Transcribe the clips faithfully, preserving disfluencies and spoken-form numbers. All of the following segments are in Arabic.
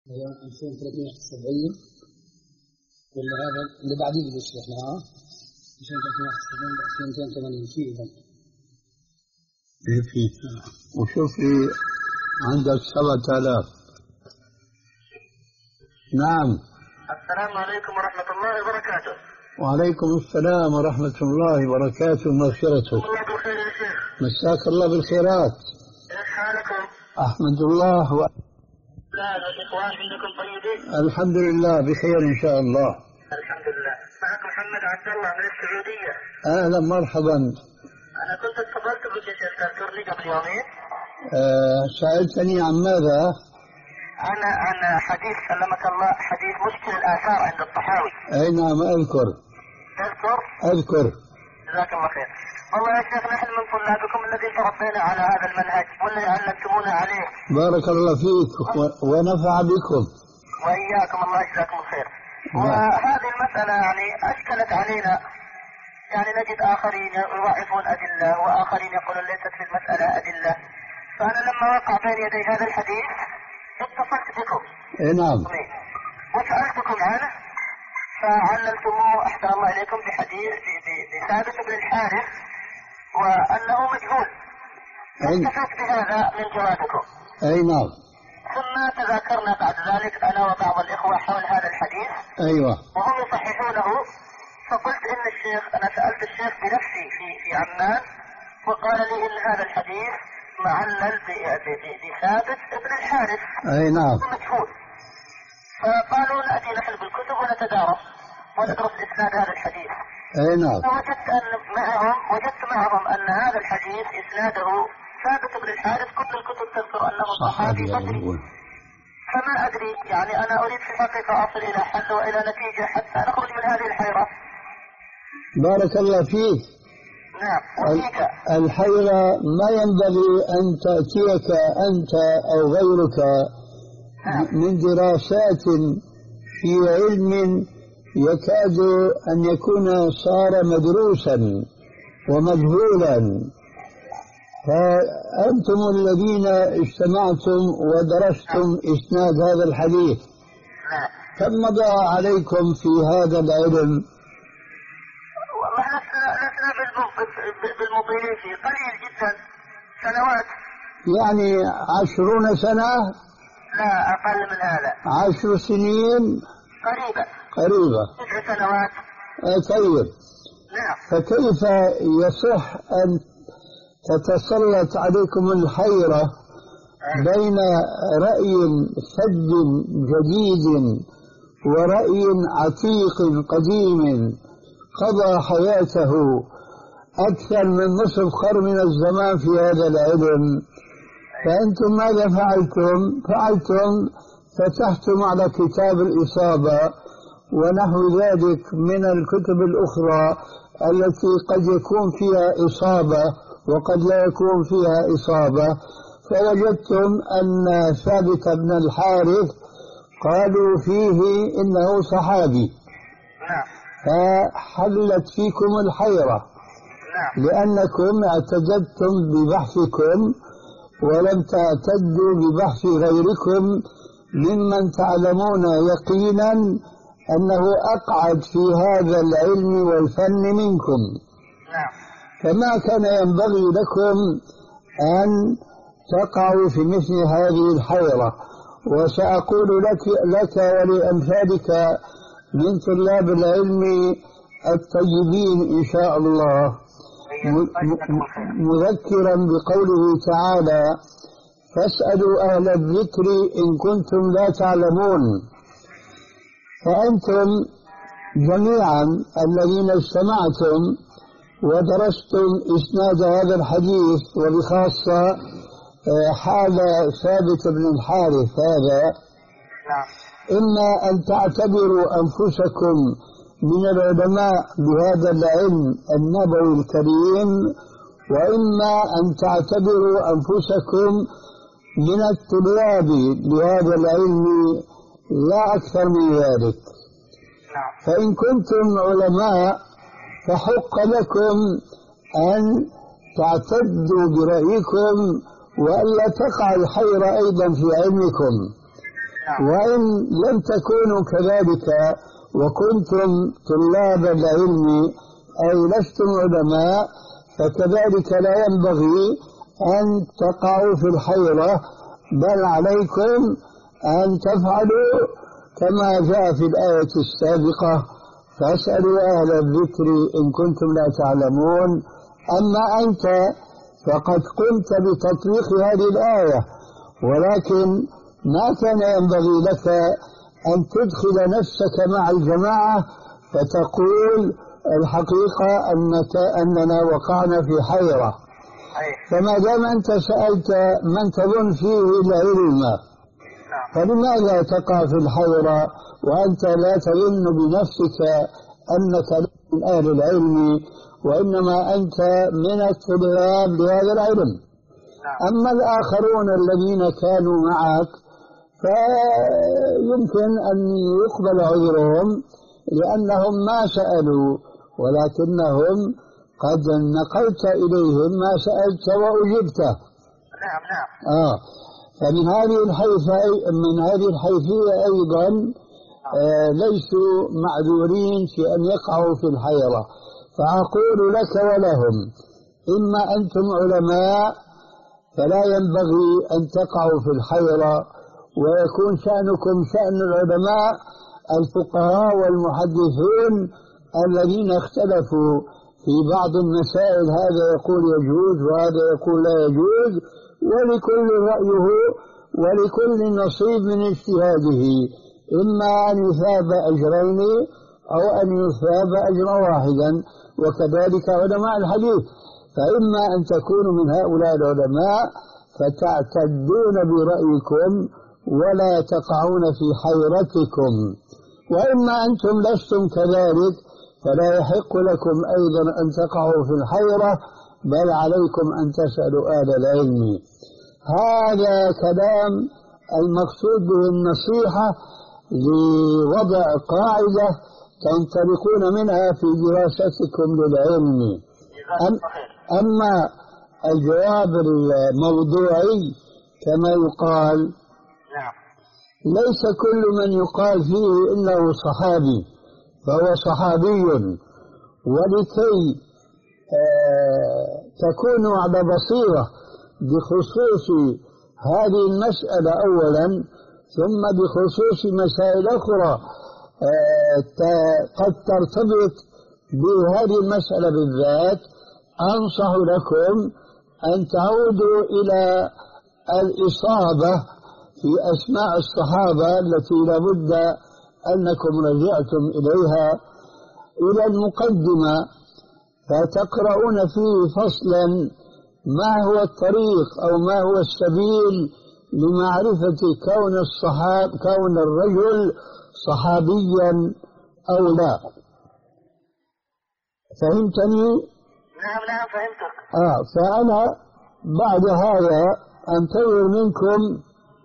ألفين وثلاثمائة وسبعين ولا هذا اللي بعدين اللي شرحنا ها ألفين وثلاثمائة وسبعين ألفين ومئتين وثمانين في إذا إيه في وشوف لي عندك سبعة آلاف. نعم. السلام عليكم ورحمة الله وبركاته. وعليكم السلام ورحمة الله وبركاته ومغفرته. الله بالخير يا شيخ. مساك الله بالخيرات. كيف حالكم؟ أحمد الله و... لا الإخوان عندكم طيبين؟ الحمد لله بخير إن شاء الله. الحمد لله. معك محمد عبد الله من السعودية. أهلا مرحبا. أنا كنت اتصلت بك يا شيخ تذكرني قبل يومين. أه سألتني عن ماذا؟ أنا عن حديث سلمك الله حديث مشكل الآثار عند الطحاوي. أي نعم أذكر. تذكر؟ أذكر. جزاك الله خير. والله يا شيخ نحن من طلابكم الذين تربينا على هذا المنهج والذي علمتمونا عليه. بارك الله فيك ونفع بكم. وإياكم الله يجزاكم الخير. وهذه المسألة يعني أشكلت علينا، يعني نجد آخرين يضعفون أدلة وآخرين يقولون ليست في المسألة أدلة. فأنا لما وقع بين يدي هذا الحديث اتصلت بكم. إيه نعم. وسألتكم عنه فعللتموه أحسن الله إليكم بحديث بثابت بن الحارث وأنه مجهول. استفدت بهذا من جوابكم. أي نعم. ثم تذاكرنا بعد ذلك أنا وبعض الإخوة حول هذا الحديث. أيوة. وهم يصححونه، فقلت إن الشيخ، أنا سألت الشيخ بنفسي في في عمان وقال لي إن هذا الحديث معلل بثابت ابن الحارث. أي نعم. مجهول. فقالوا نأتي نحن بالكتب ونتدارس وندرس إسناد هذا الحديث. أي نعم. فوجدت أن معهم وجدت معهم أن هذا الحديث إسناده ثابت بن الحارث، كل الكتب تذكر أنه صحابي بدري. فما أدري، يعني أنا أريد في الحقيقة أصل إلى حل وإلى نتيجة حتى نخرج من هذه الحيرة. بارك الله فيك. نعم. وفيك. الحيرة ما ينبغي أن تأتيك أنت أو غيرك نعم. من دراسات في علم يكاد أن يكون صار مدروسا ومجهولا، فأنتم الذين اجتمعتم ودرستم إسناد هذا الحديث كم مضى عليكم في هذا العلم؟ والله لسنا بالمضيين فيه، قليل جدا، سنوات. يعني عشرون سنة؟ لا أقل من هذا. عشر سنين؟ قريبة. قريبة. تسع سنوات. طيب. نعم. فكيف يصح أن تتسلط عليكم الحيرة بين رأي فج جديد ورأي عتيق قديم قضى حياته أكثر من نصف قرن من الزمان في هذا العلم؟ فأنتم ماذا فعلتم؟ فعلتم فتحتم على كتاب الإصابة ونحو ذلك من الكتب الأخرى التي قد يكون فيها إصابة وقد لا يكون فيها إصابة، فوجدتم أن ثابت بن الحارث قالوا فيه إنه صحابي، فحلت فيكم الحيرة لأنكم اعتدتم ببحثكم ولم تعتدوا ببحث غيركم ممن تعلمون يقينا أنه أقعد في هذا العلم والفن منكم. فما كان ينبغي لكم أن تقعوا في مثل هذه الحيرة. وسأقول لك, لك ولأمثالك من طلاب العلم الطيبين إن شاء الله، مذكرا بقوله تعالى: فاسألوا أهل الذكر إن كنتم لا تعلمون. فأنتم جميعا الذين اجتمعتم ودرستم إسناد هذا الحديث وبخاصة حال ثابت بن الحارث هذا، إما أن تعتبروا أنفسكم من العلماء بهذا العلم النبوي الكريم، وإما أن تعتبروا أنفسكم من الطلاب بهذا العلم لا أكثر من ذلك. فإن كنتم علماء فحق لكم أن تعتدوا برأيكم وألا تقع الحيرة أيضا في علمكم، وإن لم تكونوا كذلك وكنتم طلاب العلم أي لستم علماء، فكذلك لا ينبغي أن تقعوا في الحيرة، بل عليكم أن تفعلوا كما جاء في الآية السابقة: فاسألوا أهل الذكر إن كنتم لا تعلمون. أما أنت فقد قمت بتطبيق هذه الآية، ولكن ما كان ينبغي لك أن تدخل نفسك مع الجماعة فتقول الحقيقة أنك أننا وقعنا في حيرة. فما دام أنت سألت من تظن فيه العلم، فلماذا تقع في الحيرة وأنت لا تظن بنفسك أنك من أهل العلم، وإنما أنت من الطلاب لهذا العلم؟ أما الآخرون الذين كانوا معك فيمكن أن يقبل عذرهم لأنهم ما سألوا، ولكنهم قد نقلت إليهم ما سألت وأجبته. نعم نعم. آه فمن هذه الحيثية من هذه الحيثية أيضا آه ليسوا معذورين في أن يقعوا في الحيرة. فأقول لك ولهم: إما أنتم علماء فلا ينبغي أن تقعوا في الحيرة، ويكون شأنكم شأن العلماء الفقهاء والمحدثون الذين اختلفوا في بعض المسائل، هذا يقول يجوز وهذا يقول لا يجوز، ولكل رأيه ولكل نصيب من اجتهاده، إما أن يثاب أجرين أو أن يثاب أجرا واحدا. وكذلك علماء الحديث، فإما أن تكونوا من هؤلاء العلماء فتعتدون برأيكم ولا تقعون في حيرتكم، وإما أنتم لستم كذلك فلا يحق لكم أيضا أن تقعوا في الحيرة، بل عليكم أن تسألوا أهل العلم. هذا كلام المقصود به النصيحة لوضع قاعدة تنطلقون منها في دراستكم للعلم. أما الجواب الموضوعي كما يقال، ليس كل من يقال فيه إنه صحابي فهو صحابي. ولكي تكونوا على بصيرة بخصوص هذه المسألة أولا، ثم بخصوص مسائل أخرى قد ترتبط بهذه المسألة بالذات، أنصح لكم أن تعودوا إلى الإصابة في أسماء الصحابة التي لابد أنكم رجعتم إليها، إلى المقدمة، فتقرؤون فيه فصلا ما هو الطريق أو ما هو السبيل لمعرفة كون الصحاب كون الرجل صحابيا أو لا. فهمتني؟ نعم نعم فهمتك. آه فأنا بعد هذا أنتظر منكم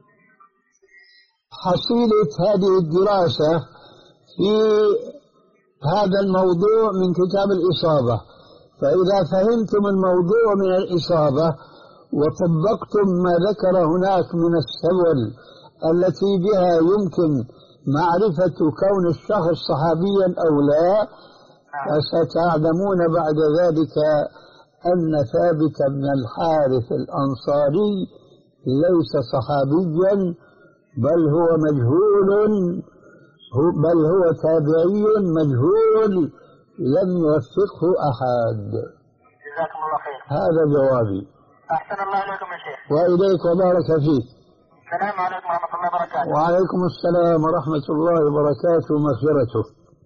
حصيلة هذه الدراسة في هذا الموضوع من كتاب الإصابة. فإذا فهمتم الموضوع من الإصابة وطبقتم ما ذكر هناك من السبل التي بها يمكن معرفة كون الشخص صحابيا أو لا، فستعلمون بعد ذلك أن ثابت بن الحارث الأنصاري ليس صحابيا، بل هو مجهول، بل هو تابعي مجهول لم يوفقه أحد. جزاكم الله خير. هذا جوابي. أحسن الله إليكم يا شيخ. وإليك وبارك فيك. السلام عليكم ورحمة الله وبركاته. وعليكم السلام ورحمة الله وبركاته ومغفرته.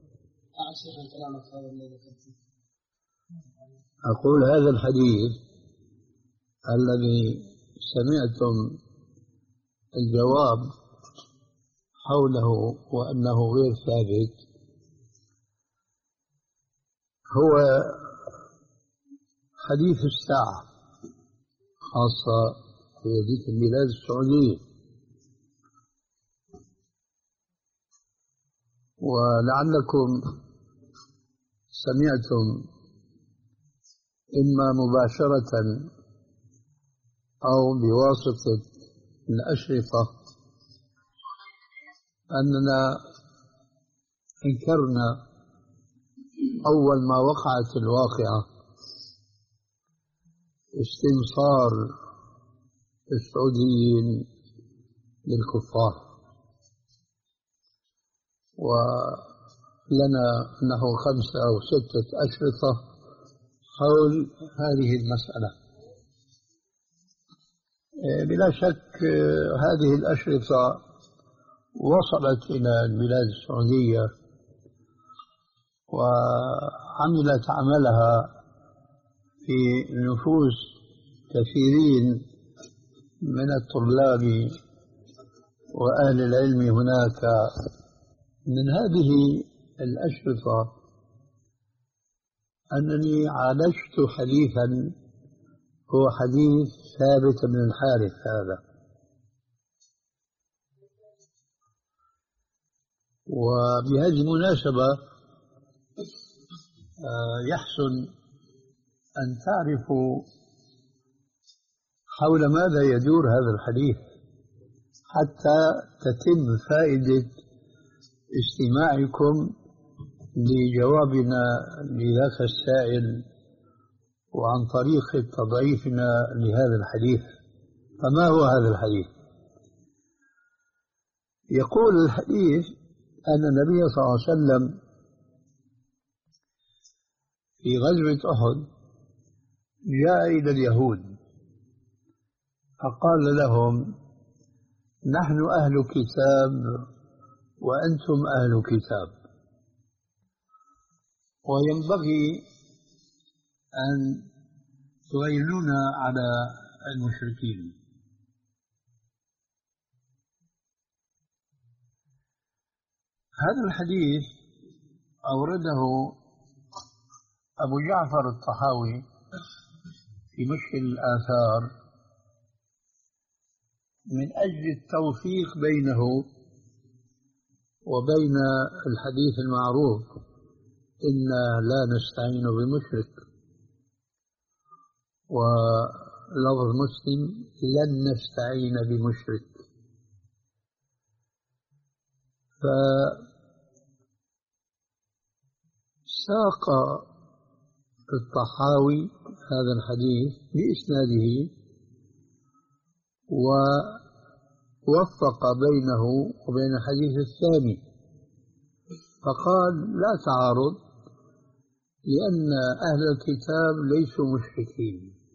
أقول هذا الحديث الذي سمعتم الجواب حوله وأنه غير ثابت هو حديث الساعة، خاصة في هذه البلاد السعودية. ولعلكم سمعتم إما مباشرة أو بواسطة الأشرطة أننا انكرنا أول ما وقعت الواقعة استنصار السعوديين للكفار، ولنا نحو خمسة أو ستة أشرطة حول هذه المسألة. بلا شك هذه الأشرطة وصلت إلى البلاد السعودية وعملت عملها في نفوس كثيرين من الطلاب وأهل العلم هناك. من هذه الأشرطة أنني عالجت حديثا هو حديث ثابت بن الحارث هذا، وبهذه المناسبة يحسن أن تعرفوا حول ماذا يدور هذا الحديث حتى تتم فائدة استماعكم لجوابنا لذاك السائل وعن طريق تضعيفنا لهذا الحديث. فما هو هذا الحديث؟ يقول الحديث أن النبي صلى الله عليه وسلم في غزوة أحد جاء إلى اليهود فقال لهم: نحن أهل كتاب وأنتم أهل كتاب، وينبغي أن تعينونا على المشركين. هذا الحديث أورده أبو جعفر الطحاوي في مشكل الآثار من أجل التوفيق بينه وبين الحديث المعروف: إنا لا نستعين بمشرك، ولفظ مسلم: لن نستعين بمشرك. فساق الطحاوي هذا الحديث بإسناده ووفق بينه وبين الحديث الثاني فقال: لا تعارض، لأن أهل الكتاب ليسوا مشركين،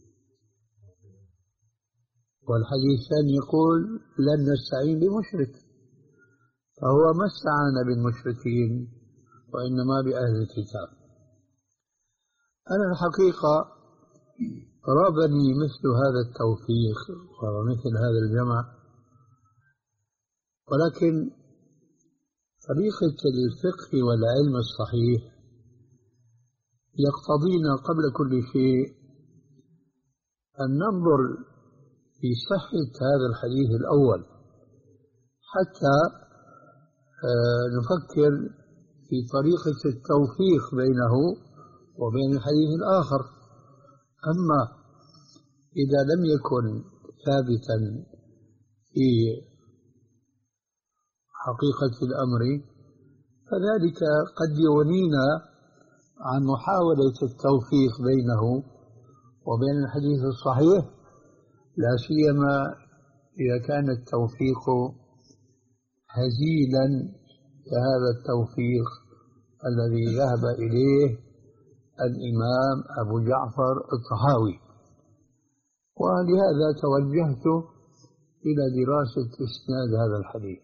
والحديث الثاني يقول: لن نستعين بمشرك، فهو ما استعان بالمشركين وإنما بأهل الكتاب. أنا الحقيقة رابني مثل هذا التوفيق ومثل هذا الجمع، ولكن طريقة الفقه والعلم الصحيح يقتضينا قبل كل شيء أن ننظر في صحة هذا الحديث الأول حتى نفكر في طريقة التوفيق بينه وبين الحديث الآخر. أما إذا لم يكن ثابتا في حقيقة الأمر فذلك قد يغنينا عن محاولة التوفيق بينه وبين الحديث الصحيح، لا سيما إذا كان التوفيق هزيلا كهذا التوفيق الذي ذهب إليه الإمام أبو جعفر الطحاوي. ولهذا توجهت إلى دراسة إسناد هذا الحديث،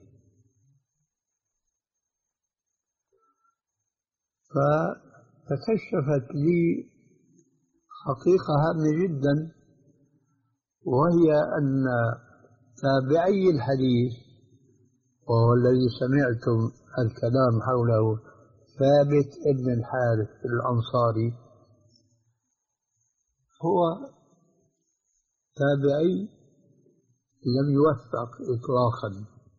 فتكشفت لي حقيقة هامة جدا، وهي أن تابعي الحديث وهو الذي سمعتم الكلام حوله ثابت ابن الحارث الأنصاري هو تابعي لم يوثق إطلاقا،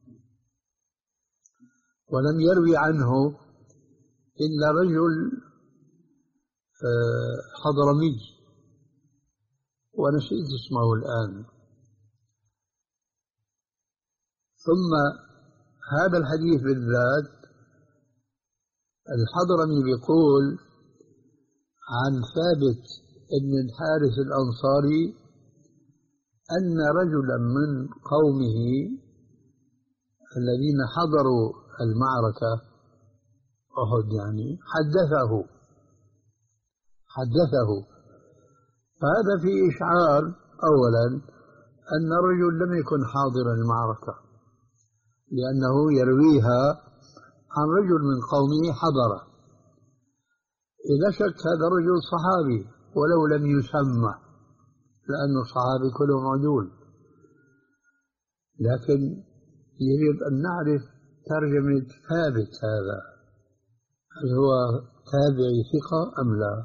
ولم يروي عنه إلا رجل حضرمي ونسيت اسمه الآن. ثم هذا الحديث بالذات الحضرمي بيقول عن ثابت بن الحارث الأنصاري أن رجلا من قومه الذين حضروا المعركة أحد يعني حدثه حدثه فهذا في إشعار أولا أن الرجل لم يكن حاضر المعركة، لأنه يرويها عن رجل من قومه حضره. إذا شك هذا الرجل صحابي ولو لم يسمى، لأنه الصحابي كلهم عدول، لكن يجب أن نعرف ترجمة ثابت هذا، هل هو تابعي ثقة أم لا؟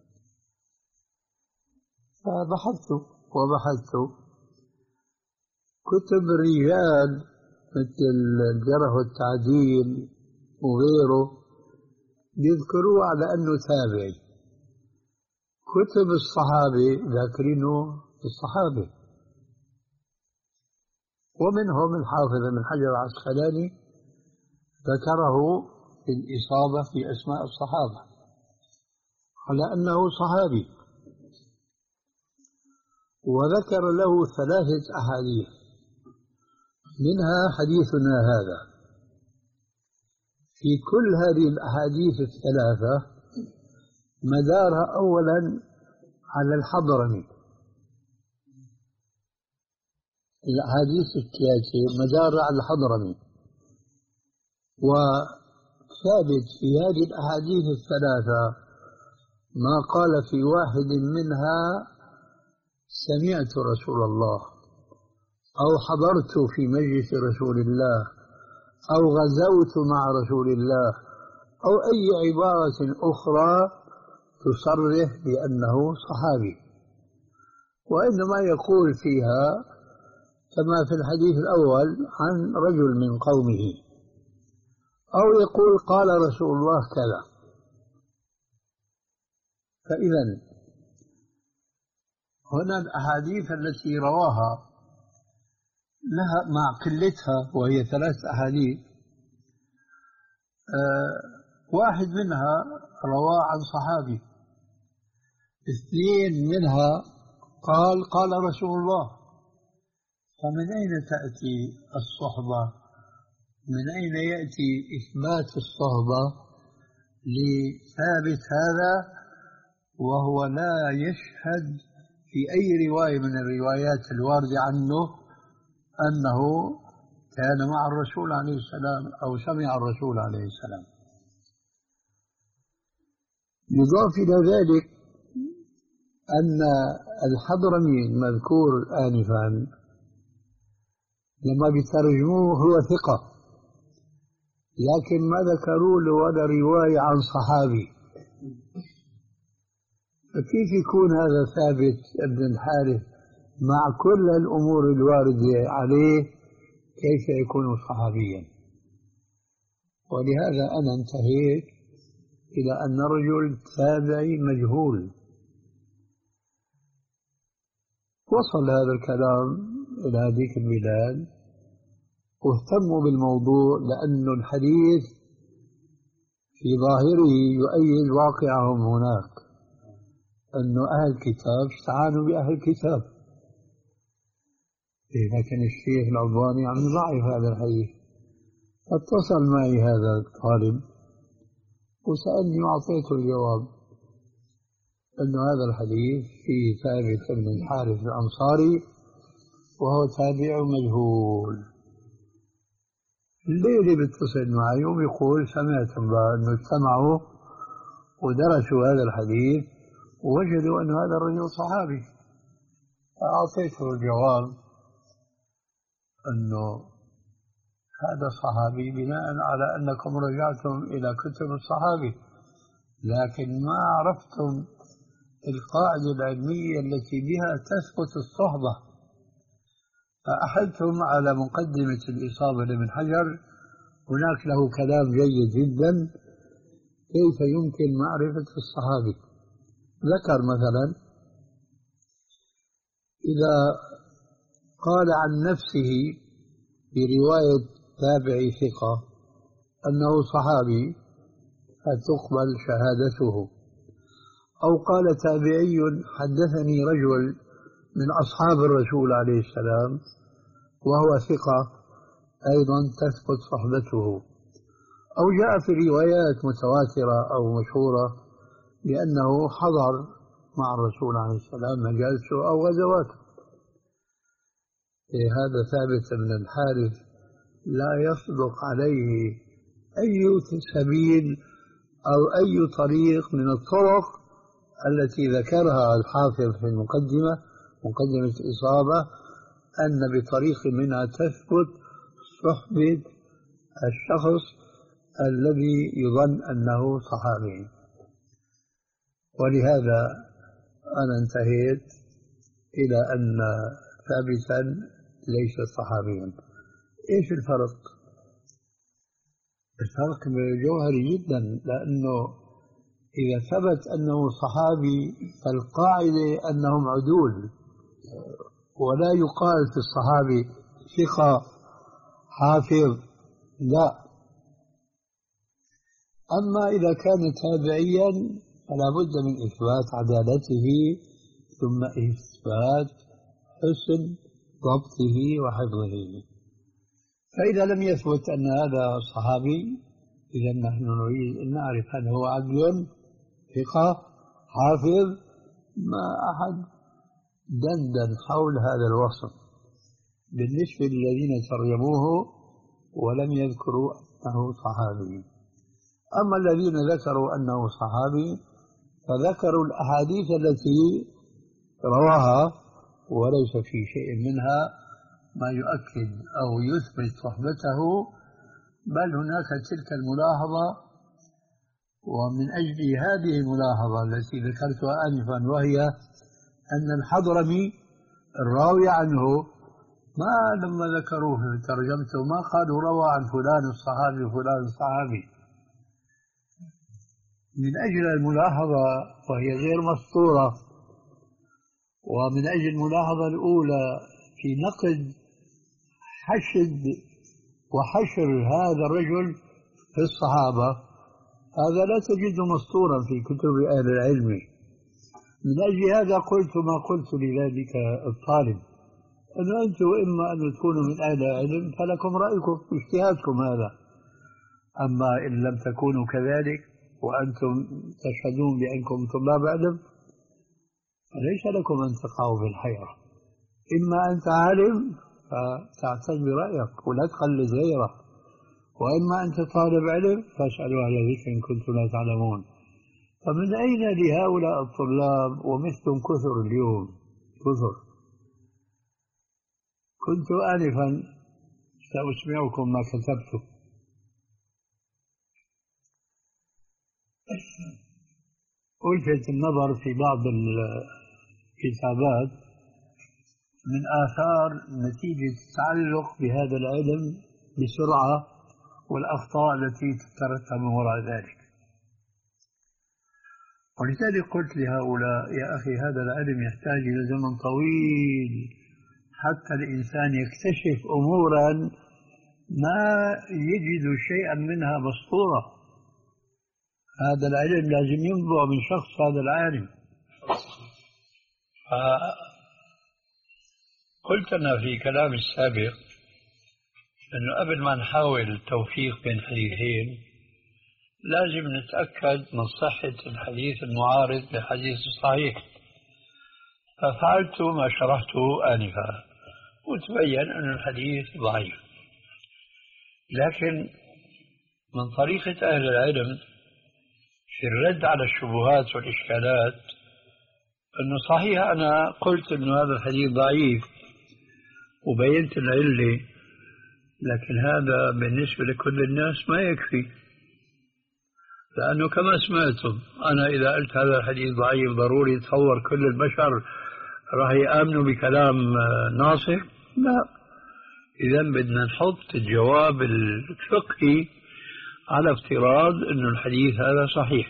فبحثت وبحثت كتب الرجال مثل الجرح والتعديل وغيره يذكروا على أنه تابعي، كتب الصحابة ذاكرينه الصحابة، ومنهم الحافظ بن حجر العسقلاني ذكره في الإصابة في أسماء الصحابة على أنه صحابي، وذكر له ثلاثة أحاديث منها حديثنا هذا. في كل هذه الأحاديث الثلاثة مدارها أولا على الحضرمي، الأحاديث الثلاثة مدارها على الحضرمي، وثابت في هذه الأحاديث الثلاثة ما قال في واحد منها سمعت رسول الله، أو حضرت في مجلس رسول الله، أو غزوت مع رسول الله، أو أي عبارة أخرى تصرح بأنه صحابي، وإنما يقول فيها كما في الحديث الأول عن رجل من قومه، أو يقول قال رسول الله كذا. فإذا هنا الأحاديث التي رواها لها مع قلتها وهي ثلاث أحاديث، أه واحد منها رواه عن صحابي، اثنين منها قال قال رسول الله. فمن أين تأتي الصحبة؟ من أين يأتي إثبات الصحبة لثابت هذا وهو لا يشهد في أي رواية من الروايات الواردة عنه أنه كان مع الرسول عليه السلام أو سمع الرسول عليه السلام؟ يضاف إلى ذلك أن الحضرمي المذكور آنفا لما بيترجموه هو ثقة، لكن ما ذكروا له ولا رواية عن صحابي، فكيف يكون هذا ثابت ابن الحارث مع كل الأمور الواردة عليه كيف يكون صحابيا؟ ولهذا أنا انتهيت إلى أن رجل تابعي مجهول. وصل هذا الكلام إلى هذه البلاد واهتموا بالموضوع، لأن الحديث في ظاهره يؤيد واقعهم هناك، أن أهل الكتاب استعانوا بأهل الكتاب، لكن الشيخ الألباني عم يضعف هذا الحديث. اتصل معي هذا الطالب وسألني وأعطيته الجواب أن هذا الحديث فيه ثابت بن الحارث الأنصاري وهو تابع مجهول. الليلة بيتصل معي ويقول سمعتم أنه اجتمعوا ودرسوا هذا الحديث ووجدوا أن هذا الرجل صحابي، فأعطيته الجواب أنه هذا صحابي بناء على أنكم رجعتم إلى كتب الصحابي، لكن ما عرفتم القاعدة العلمية التي بها تثبت الصحبة. فأحلتم على مقدمة الإصابة لابن حجر، هناك له كلام جيد جدا كيف يمكن معرفة الصحابي. ذكر مثلا إذا قال عن نفسه في رواية تابعي ثقة أنه صحابي فتقبل شهادته، أو قال تابعي حدثني رجل من أصحاب الرسول عليه السلام وهو ثقة أيضا تثبت صحبته، أو جاء في روايات متواترة أو مشهورة بأنه حضر مع الرسول عليه السلام مجالسه أو غزواته. هذا ثابت من الحارث لا يصدق عليه أي سبيل أو أي طريق من الطرق التي ذكرها الحافظ في المقدمة مقدمة الإصابة أن بطريق منها تثبت صحبة الشخص الذي يظن أنه صحابي. ولهذا أنا انتهيت إلى أن ثابتا ليس صحابيا. إيش الفرق؟ الفرق جوهري جدا، لأنه إذا ثبت أنه صحابي فالقاعدة أنهم عدول، ولا يقال في الصحابي ثقة حافظ، لا. أما إذا كان تابعيا فلا بد من إثبات عدالته ثم إثبات حسن ضبطه وحفظه. فإذا لم يثبت أن هذا صحابي إذا نحن نريد أن نعرف هل هو عدل ثقة حافظ. ما أحد دندن حول هذا الوصف بالنسبة للذين ترجموه ولم يذكروا أنه صحابي. أما الذين ذكروا أنه صحابي فذكروا الأحاديث التي رواها وليس في شيء منها ما يؤكد أو يثبت صحبته، بل هناك تلك الملاحظة. ومن أجل هذه الملاحظة التي ذكرتها آنفا، وهي أن الحضرمي الراوي عنه ما لما ذكروه في ترجمته ما قالوا روى عن فلان الصحابي وفلان الصحابي، من أجل الملاحظة وهي غير مسطورة. ومن أجل الملاحظة الأولى في نقد حشد وحشر هذا الرجل في الصحابة، هذا لا تجده مسطورا في كتب أهل العلم. من أجل هذا قلت ما قلت لذلك الطالب، أن أنتم إما أن تكونوا من أهل العلم فلكم رأيكم اجتهادكم هذا، أما إن لم تكونوا كذلك وأنتم تشهدون بأنكم طلاب علم فليس لكم أن تقعوا في الحيرة. إما أنت عالم فتعتد برأيك ولا تقلد غيرك، وإما أنت طالب علم فاسألوا أهل الذكر إن كنتم لا تعلمون. فمن أين لهؤلاء الطلاب ومثلهم كثر اليوم كثر؟ كنت آنفا سأسمعكم ما كتبته. ألفت النظر في بعض الكتابات من آثار نتيجة التعلق بهذا العلم بسرعة والأخطاء التي تترتب من وراء ذلك. ولذلك قلت لهؤلاء يا أخي هذا العلم يحتاج إلى زمن طويل حتى الإنسان يكتشف أمورا ما يجد شيئا منها مسطورة. هذا العلم لازم ينبع من شخص هذا العالم. قلت أنا في كلام السابق أنه قبل ما نحاول التوفيق بين حديثين لازم نتأكد من صحة الحديث المعارض للحديث الصحيح، ففعلت ما شرحته آنفا وتبين أن الحديث ضعيف. لكن من طريقة أهل العلم في الرد على الشبهات والإشكالات أنه صحيح أنا قلت أنه هذا الحديث ضعيف وبينت العلة، لكن هذا بالنسبة لكل الناس ما يكفي، لأنه كما سمعتم أنا إذا قلت هذا الحديث ضعيف ضروري يتصور كل البشر راح يآمنوا بكلام ناصح؟ لا. إذا بدنا نحط الجواب الفقهي على افتراض أن الحديث هذا صحيح.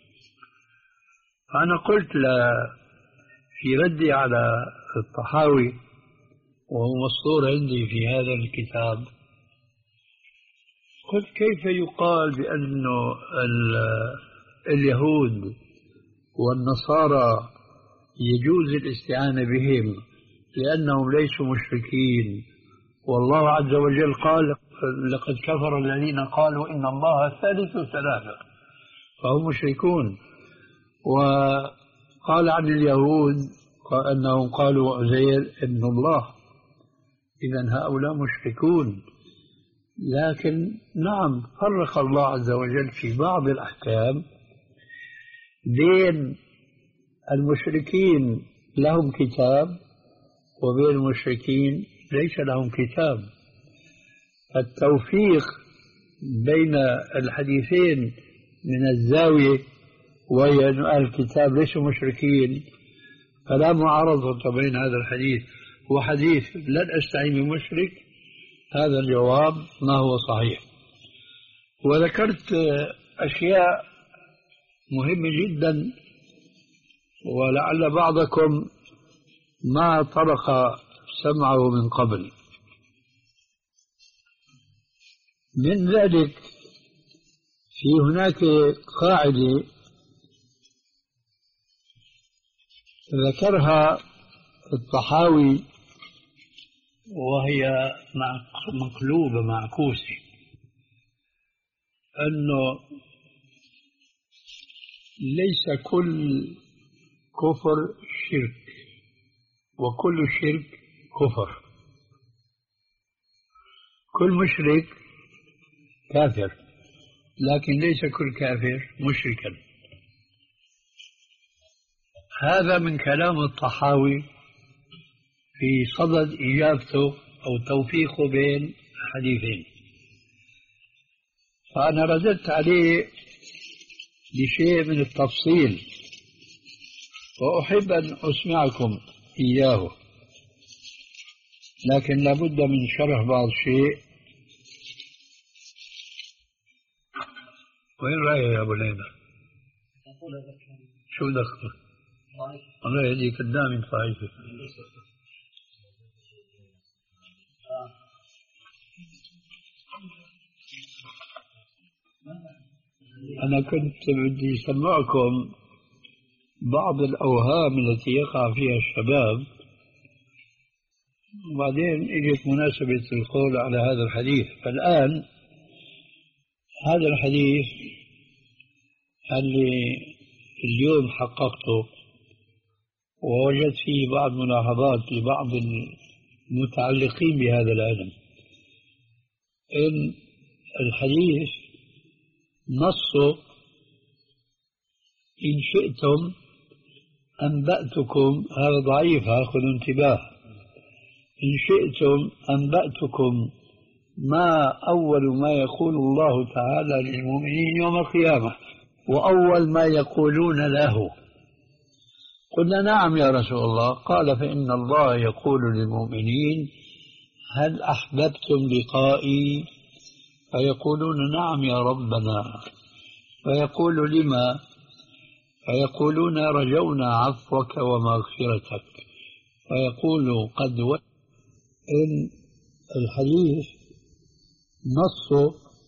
فأنا قلت لا في ردي على الطحاوي وهو مسطور عندي في هذا الكتاب قلت كيف يقال بأن اليهود والنصارى يجوز الاستعانة بهم لأنهم ليسوا مشركين، والله عز وجل قال لقد كفر الذين قالوا إن الله ثالث ثلاثة، فهم مشركون. وقال عن اليهود أنهم قالوا عزير ابن الله، إذن هؤلاء مشركون. لكن نعم، فرق الله عز وجل في بعض الأحكام بين المشركين لهم كتاب وبين المشركين ليس لهم كتاب. التوفيق بين الحديثين من الزاوية وهي أن أهل الكتاب ليسوا مشركين، فلا معارضة بين هذا الحديث وحديث لن أستعين بمشرك، هذا الجواب ما هو صحيح. وذكرت أشياء مهمة جدا ولعل بعضكم ما طرق سمعه من قبل. من ذلك في هناك قاعدة ذكرها الطحاوي وهي مقلوبة معكوسة، أنه ليس كل كفر شرك وكل شرك كفر. كل مشرك كافر، لكن ليس كل كافر مشركا. هذا من كلام الطحاوي في صدد إجابته أو توفيقه بين حديثين، فأنا رددت عليه بشيء من التفصيل وأحب أن أسمعكم إياه، لكن لابد من شرح بعض الشيء. وين رايح يا أبو ليلى؟ شو دخل؟ الله يهديك قدامي ضعيفة. أنا كنت بدي أسمعكم بعض الأوهام التي يقع فيها الشباب، وبعدين اجت مناسبة القول على هذا الحديث. فالآن هذا الحديث اللي اليوم حققته ووجدت فيه بعض ملاحظات لبعض المتعلقين بهذا العلم، إن الحديث نصه إن شئتم أنبأتكم، هذا ضعيف، خذوا انتباه، إن شئتم أنبأتكم ما أول ما يقول الله تعالى للمؤمنين يوم القيامة وأول ما يقولون له. قلنا نعم يا رسول الله. قال فإن الله يقول للمؤمنين هل أحببتم لقائي؟ فيقولون نعم يا ربنا. فيقول لما؟ فيقولون رجونا عفوك ومغفرتك. فيقول قد و... إن الحديث نصه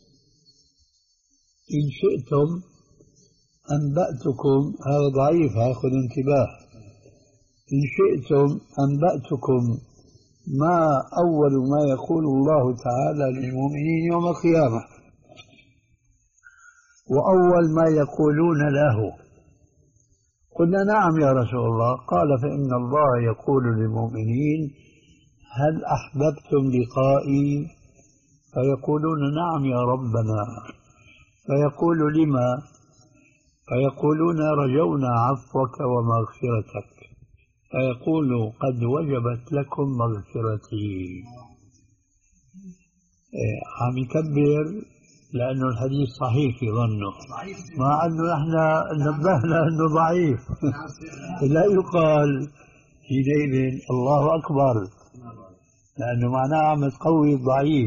إن شئتم أنبأتكم، هذا ضعيف، خذوا انتباه، إن شئتم أنبأتكم ما أول ما يقول الله تعالى للمؤمنين يوم القيامة وأول ما يقولون له. قلنا نعم يا رسول الله. قال فإن الله يقول للمؤمنين هل أحببتم لقائي؟ فيقولون نعم يا ربنا. فيقول لما؟ فيقولون رجونا عفوك ومغفرتك. فيقول قد وجبت لكم مغفرتي. عم يكبر لأنه الحديث صحيح في ظنه، مع أنه نحن نبهنا أنه ضعيف. لا يقال حينئذ الله أكبر، لأنه معناه عم تقوي الضعيف.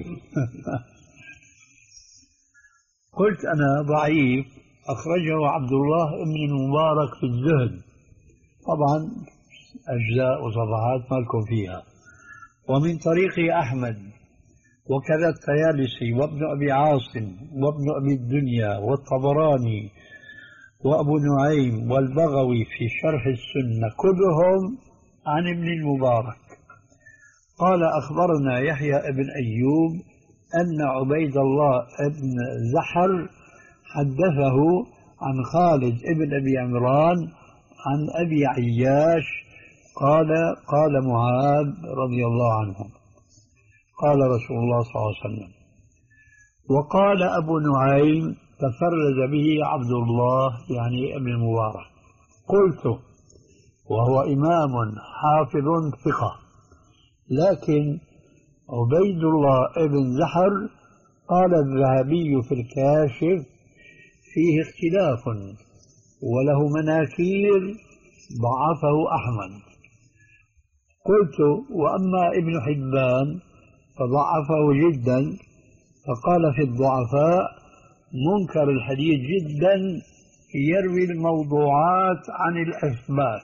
قلت أنا ضعيف أخرجه عبد الله بن المبارك في الزهد، طبعا أجزاء وصفحات ما لكم فيها، ومن طريق أحمد وكذا الطيالسي وابن أبي عاصم وابن أبي الدنيا والطبراني وأبو نعيم والبغوي في شرح السنة كلهم عن ابن المبارك قال أخبرنا يحيى بن أيوب أن عبيد الله بن زحر حدثه عن خالد بن أبي عمران عن أبي عياش قال قال معاذ رضي الله عنه قال رسول الله صلى الله عليه وسلم. وقال أبو نعيم تفرد به عبد الله يعني ابن المبارك. قلت وهو إمام حافظ ثقة، لكن عبيد الله ابن زحر قال الذهبي في الكاشف فيه اختلاف وله مناكير ضعفه أحمد. قلت وأما ابن حبان فضعفه جدا، فقال في الضعفاء منكر الحديث جدا يروي الموضوعات عن الأثبات.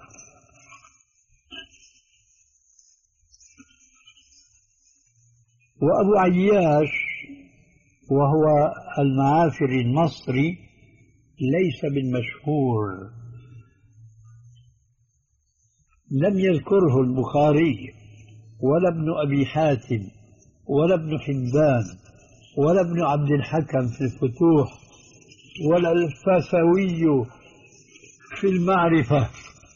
وأبو عياش وهو المعافري المصري ليس بالمشهور، لم يذكره البخاري ولا ابن أبي حاتم ولا ابن حبان ولا ابن عبد الحكم في الفتوح ولا الفسوي في المعرفة.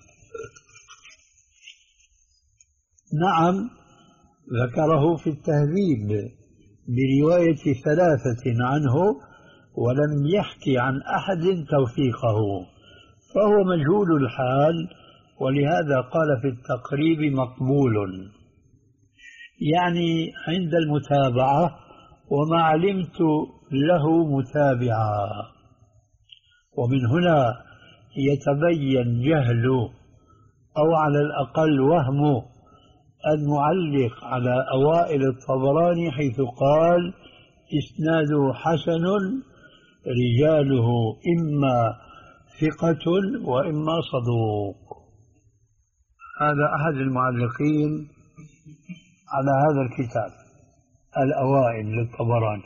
نعم ذكره في التهذيب برواية ثلاثة عنه ولم يحكي عن أحد توثيقه، فهو مجهول الحال، ولهذا قال في التقريب مقبول، يعني عند المتابعة وما علمت له متابعا. ومن هنا يتبين جهل أو على الأقل وهم المعلق على أوائل الطبراني حيث قال إسناده حسن رجاله إما ثقة وإما صدوق. هذا أحد المعلقين على هذا الكتاب الأوائل للطبراني،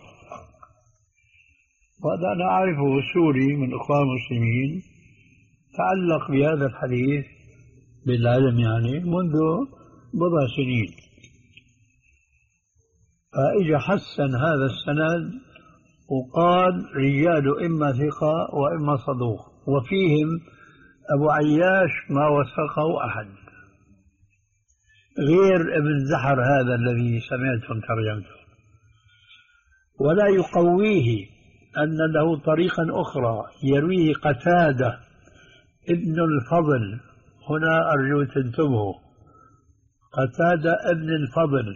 وهذا أنا أعرفه سوري من إخوان المسلمين تعلق بهذا الحديث بالعلم يعني منذ بضع سنين، فإجا حسن هذا السند وقال رجال إما ثقة وإما صدوق، وفيهم أبو عياش ما وثقه أحد غير ابن زحر هذا الذي سمعتم ترجمته. ولا يقويه أن له طريقا أخرى يرويه قتادة ابن الفضل. هنا أرجو تنتبهوا، قتادة ابن الفضل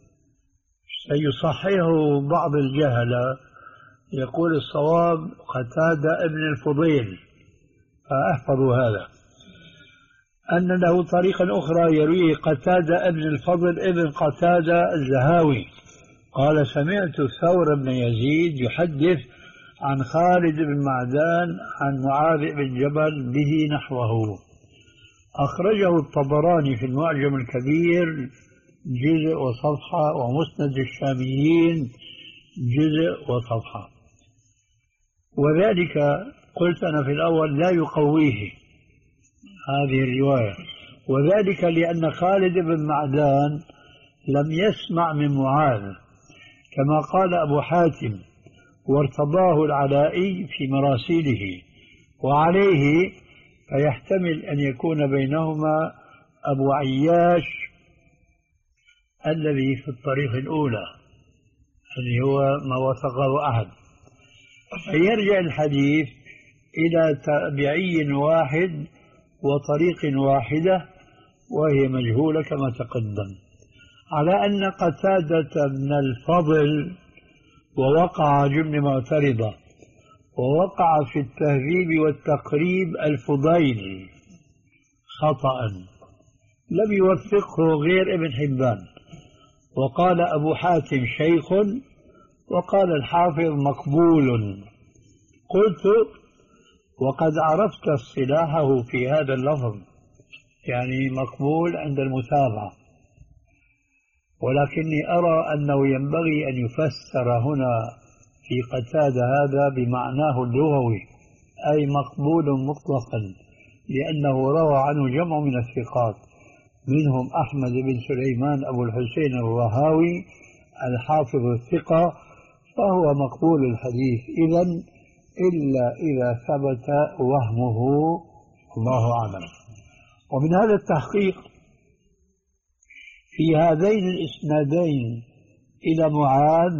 سيصححه بعض الجهلة يقول الصواب قتادة ابن الفضيل، فأحفظوا هذا، أن له طريقا أخرى يرويه قتادة ابن الفضل ابن قتادة الزهاوي قال سمعت ثور بن يزيد يحدث عن خالد بن معدان عن معاذ بن جبل به نحوه. أخرجه الطبراني في المعجم الكبير جزء وصفحة، ومسند الشاميين جزء وصفحة. وذلك قلت أنا في الأول لا يقويه هذه الرواية، وذلك لأن خالد بن معدان لم يسمع من معاذ كما قال أبو حاتم وارتضاه العلائي في مراسيله، وعليه فيحتمل أن يكون بينهما أبو عياش الذي في الطريق الأولى اللي هو ما وثقه أحد، فيرجع الحديث إلى تابعي واحد وطريق واحدة وهي مجهولة كما تقدم، على أن قتادة بن الفضل ووقع جملة معترضة ووقع في التهذيب والتقريب الفضيل خطأ لم يوثقه غير ابن حبان، وقال أبو حاتم شيخ وقال الحافظ مقبول. قلت وقد عرفت اصطلاحه في هذا اللفظ، يعني مقبول عند المتابعة. ولكني أرى أنه ينبغي أن يفسر هنا في قتادة هذا بمعناه اللغوي، أي مقبول مطلقا، لأنه روى عنه جمع من الثقات، منهم أحمد بن سليمان أبو الحسين الرهاوي الحافظ الثقة، فهو مقبول الحديث إذن، إلا إذا ثبت وهمه، الله أعلم. ومن هذا التحقيق في هذين الإسنادين إلى معاذ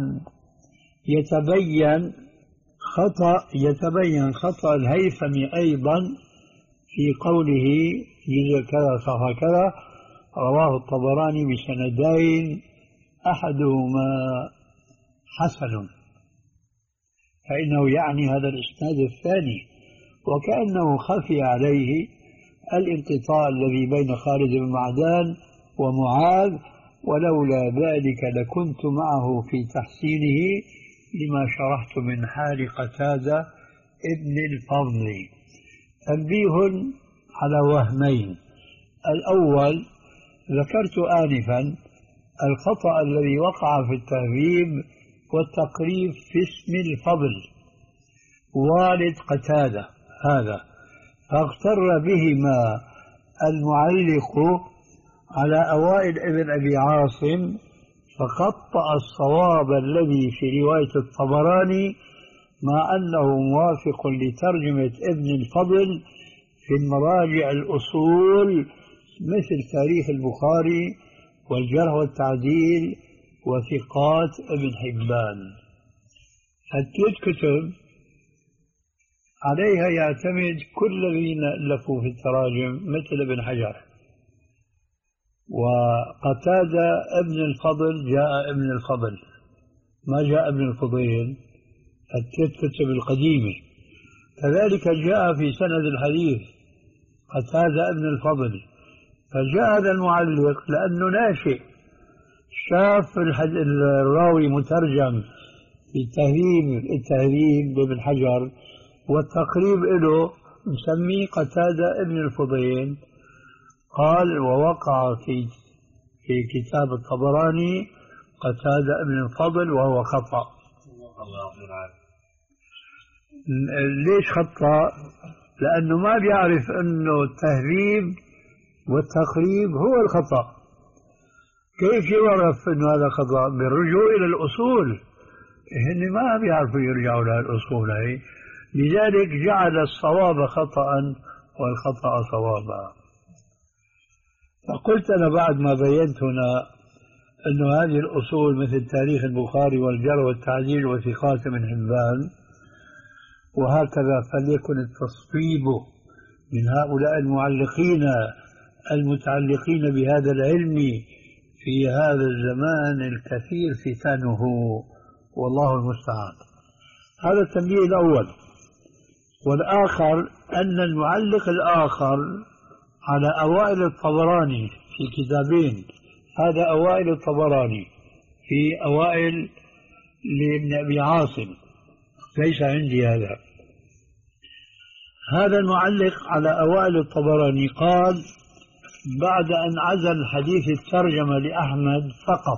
يتبين خطأ يتبين خطأ الهيثمي أيضا في قوله جزء كذا صفحة كذا رواه الطبراني بسندين أحدهما حسن، فإنه يعني هذا الإسناد الثاني، وكأنه خفي عليه الانقطاع الذي بين خالد بن معدان ومعاذ، ولولا ذلك لكنت معه في تحسينه لما شرحت من حال قتادة ابن الفضل. تنبيه على وهمين: الأول ذكرت آنفا الخطأ الذي وقع في التهذيب والتقريب في اسم الفضل والد قتادة هذا، فاغتر بهما المعلق على أوائل ابن أبي عاصم، فخطأ الصواب الذي في رواية الطبراني، مع أنه موافق لترجمة ابن الفضل في المراجع الأصول مثل تاريخ البخاري والجرح والتعديل وثقات ابن حبان. هالثلاث كتب عليها يعتمد كل الذين ألفوا في التراجم مثل ابن حجر، وقتادة ابن الفضل جاء ابن الفضل، ما جاء ابن الفضيل، الثلاث كتب القديمة. كذلك جاء في سند الحديث قتادة ابن الفضل، فجاء هذا المعلق لأنه ناشئ شاف الراوي مترجم في التهذيب التهذيب بابن حجر والتقريب له مسميه قتادة ابن الفضيل، قال ووقع في في كتاب الطبراني قتادة ابن الفضل وهو خطأ. ليش خطأ؟ لأنه ما بيعرف أنه التهذيب والتقريب هو الخطأ. كيف يعرف أنه هذا خطأ؟ بالرجوع إلى الأصول، هن ما بيعرفوا يرجعوا إلى الأصول هي، لذلك جعل الصواب خطأ والخطأ صوابا. فقلت أنا بعد ما بينت هنا أن هذه الأصول مثل تاريخ البخاري والجرح والتعديل وثقات من حبان وهكذا، فليكن التصويب من هؤلاء المعلقين المتعلقين بهذا العلم في هذا الزمان الكثير فتنه، والله المستعان. هذا التنبيه الأول. والآخر أن المعلق الآخر على أوائل الطبراني في كتابين، هذا أوائل الطبراني في أوائل لابن أبي عاصم، ليس عندي هذا. هذا المعلق على أوائل الطبراني قال بعد أن عزل حديث الترجمة لأحمد فقط،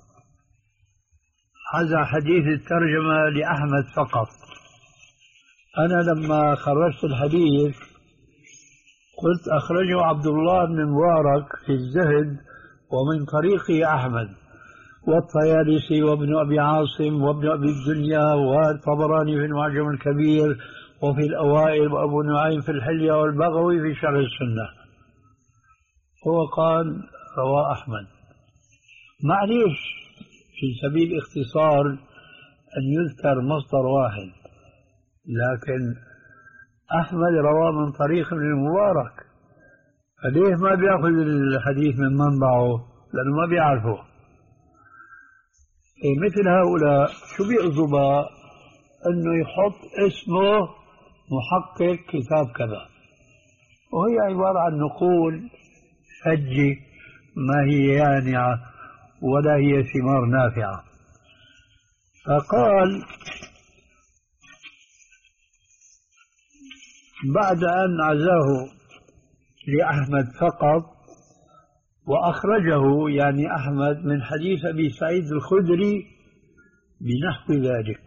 عزل حديث الترجمة لأحمد فقط. أنا لما خرجت الحديث قلت أخرجه عبد الله بن مبارك في الزهد ومن طريقه أحمد والطيالسي وابن أبي عاصم وابن أبي الدنيا والطبراني في المعجم الكبير وفي الأوائل وأبو نعيم في الحلية والبغوي في شرح السنة. هو قال رواه أحمد. معليش في سبيل اختصار أن يذكر مصدر واحد، لكن أحمد رواه من طريق ابن المبارك، فليه ما بيأخذ الحديث من منبعه؟ لأنه ما بيعرفه. إيه مثل هؤلاء شو بيقصدوا؟ أنه يحط اسمه محقق كتاب كذا، وهي عبارة عن نقول فجة ما هي يانعة ولا هي ثمار نافعة. فقال بعد أن عزاه لأحمد فقط وأخرجه يعني أحمد من حديث أبي سعيد الخدري بنحو ذلك،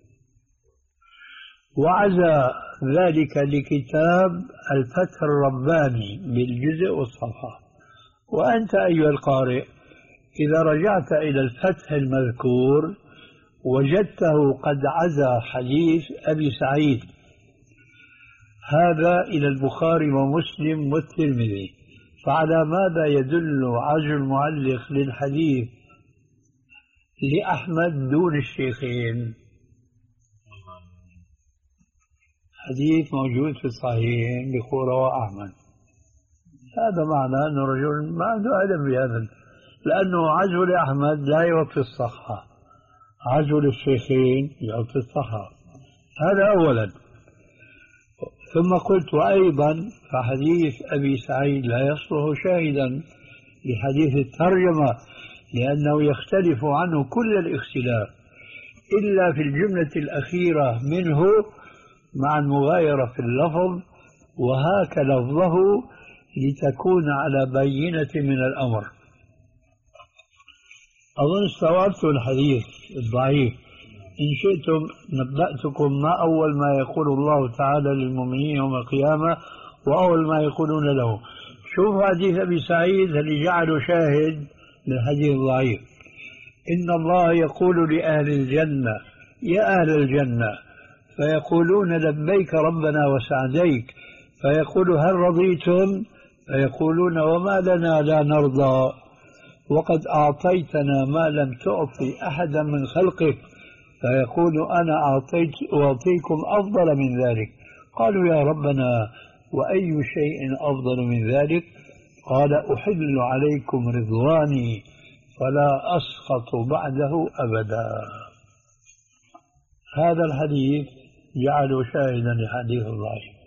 وعزى ذلك لكتاب الفتح الرباني بالجزء والصفحة. وأنت أيها القارئ إذا رجعت إلى الفتح المذكور وجدته قد عزى حديث أبي سعيد هذا إلى البخاري ومسلم والترمذي، فعلى ماذا يدل عزو المعلق للحديث لأحمد دون الشيخين؟ حديث موجود في الصحيحين بخورة وأحمد، هذا معنى أنه رجل ما عنده علم بهذا، لأنه عزو لأحمد لا يوفي الصحة، عزو للشيخين يوفي الصحة. هذا أولا. ثم قلت أيضا فحديث أبي سعيد لا يصلح شاهدا لحديث الترجمة، لأنه يختلف عنه كل الاختلاف إلا في الجملة الأخيرة منه مع المغايرة في اللفظ، وهاك لفظه لتكون على بينة من الأمر. أظن استوعبت الحديث الضعيف. إن شئتم نبأتكم ما أول ما يقول الله تعالى للمؤمنين يوم القيامة وأول ما يقولون له. شوف حديث أبي سعيد اللي جعله شاهد للحديث الضعيف. إن الله يقول لأهل الجنة يا أهل الجنة، فيقولون لبيك ربنا وسعديك، فيقول هل رضيتم؟ فيقولون وما لنا لا نرضى وقد أعطيتنا ما لم تعطي أحدا من خلقك، فيقول أنا أعطيت أعطيكم أفضل من ذلك. قالوا يا ربنا وأي شيء أفضل من ذلك؟ قال أحل عليكم رضواني فلا أسخط بعده أبدا. هذا الحديث جعله شاهدا لحديث الضعيف.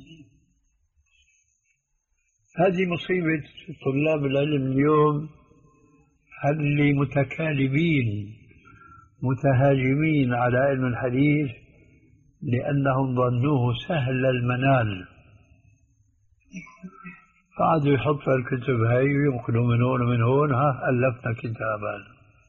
هذه مصيبة طلاب العلم اليوم، اللي متكالبين متهاجمين على علم الحديث لأنهم ظنوه سهل المنال، قعدوا يحطوا الكتب هاي وينقلوا من هون ومن هون، ها ألفنا كتابا،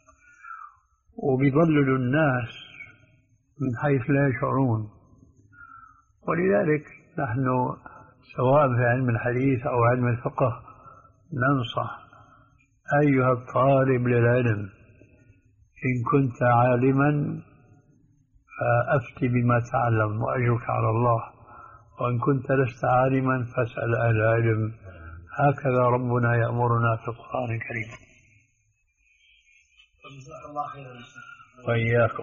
وبيضللوا الناس من حيث لا يشعرون. ولذلك نحن سواء في علم الحديث أو علم الفقه ننصح أيها الطالب للعلم إن كنت عالما فأفت بما تعلم وأجرك على الله، وإن كنت لست عالما فاسأل أهل العلم. هكذا ربنا يأمرنا في القرآن الكريم. وإياكم.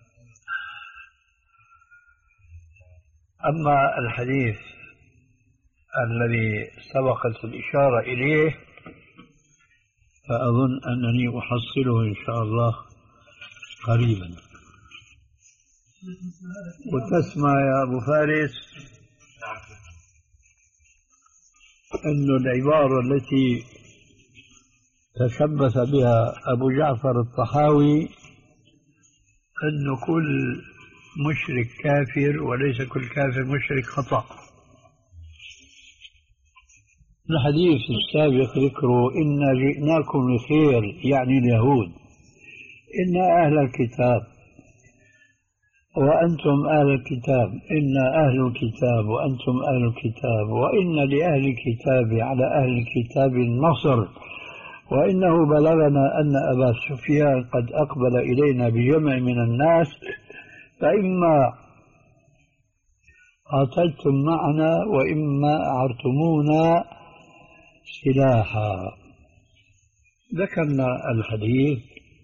أما الحديث الذي سبقت الإشارة إليه فأظن أنني أحصله إن شاء الله قريبا. وتسمع يا أبو فارس أن العبارة التي تشبث بها أبو جعفر الطحاوي أن كل مشرك كافر وليس كل كافر مشرك خطأ. الحديث السابق ذكره إنا جئناكم بخير يعني اليهود، إنا أهل الكتاب وأنتم أهل الكتاب، إنا أهل الكتاب وأنتم أهل الكتاب، وإن لأهل الكتاب على أهل الكتاب النصر، وإنه بلغنا أن أبا سفيان قد أقبل إلينا بجمع من الناس، فإما قاتلتم معنا وإما أعرتمونا سلاحا. ذكرنا الحديث.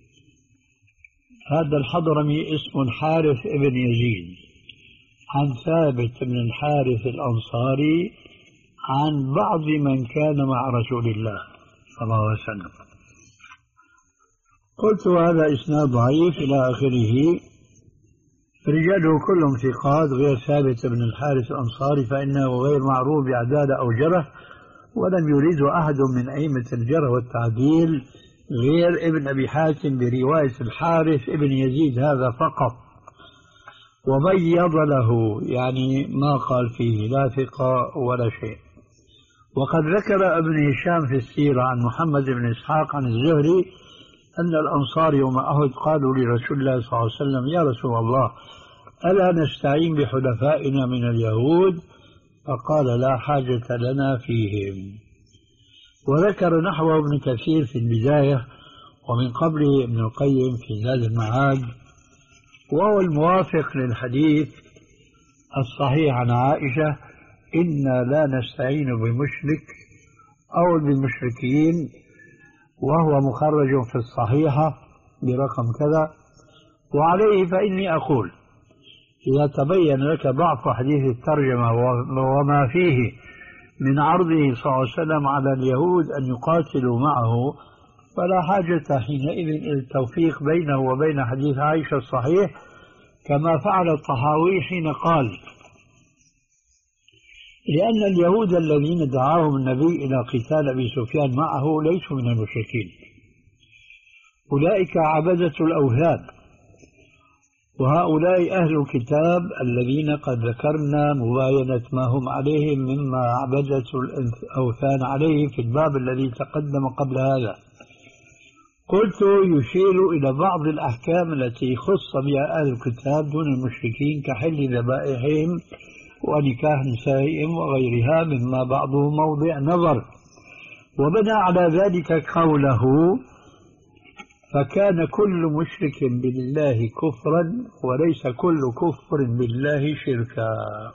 هذا الحضرمي اسمه الحارث ابن يزيد عن ثابت بن الحارث الأنصاري عن بعض من كان مع رسول الله صلى الله عليه وسلم. قلت هذا إسناد ضعيف إلى آخره، رجاله كلهم ثقات غير ثابت بن الحارث الأنصاري فإنه غير معروف بعدالة أو جرح، ولم يريده أحد من أئمة الجرح والتعديل غير ابن أبي حاتم برواية الحارث ابن يزيد هذا فقط، وبيض له يعني ما قال فيه لا ثقة ولا شيء. وقد ذكر ابن هشام في السيرة عن محمد بن إسحاق عن الزهري أن الأنصار يوم أحد قالوا لرسول الله صلى الله عليه وسلم: يا رسول الله، ألا نستعين بحلفائنا من اليهود؟ فقال: لا حاجة لنا فيهم. وذكر نحوه ابن كثير في البداية، ومن قبله ابن القيم في زاد المعاد، وهو الموافق للحديث الصحيح عن عائشة: إنا لا نستعين بمشرك أو بالمشركين، وهو مخرج في الصحيحة برقم كذا. وعليه فإني أقول: إذا تبين لك ضعف حديث الترجمة وما فيه من عرضه صلى الله عليه وسلم على اليهود أن يقاتلوا معه، فلا حاجة حينئذ إلى التوفيق بينه وبين حديث عائشة الصحيح، كما فعل الطحاوي حين قال: لأن اليهود الذين دعاهم النبي إلى قتال أبي سفيان معه ليسوا من المشركين، أولئك عبدة الأوثان، وهؤلاء أهل الكتاب الذين قد ذكرنا مباينة ما هم عليه مما عبدة الأوثان عليه في الباب الذي تقدم قبل هذا. قلت: يشير إلى بعض الأحكام التي خص بها أهل الكتاب دون المشركين كحل ذبائحهم ونكاح نسائهم وغيرها، مما بعضه موضع نظر. وبنى على ذلك قوله: فكان كل مشرك بالله كفرا وليس كل كفر بالله شركا.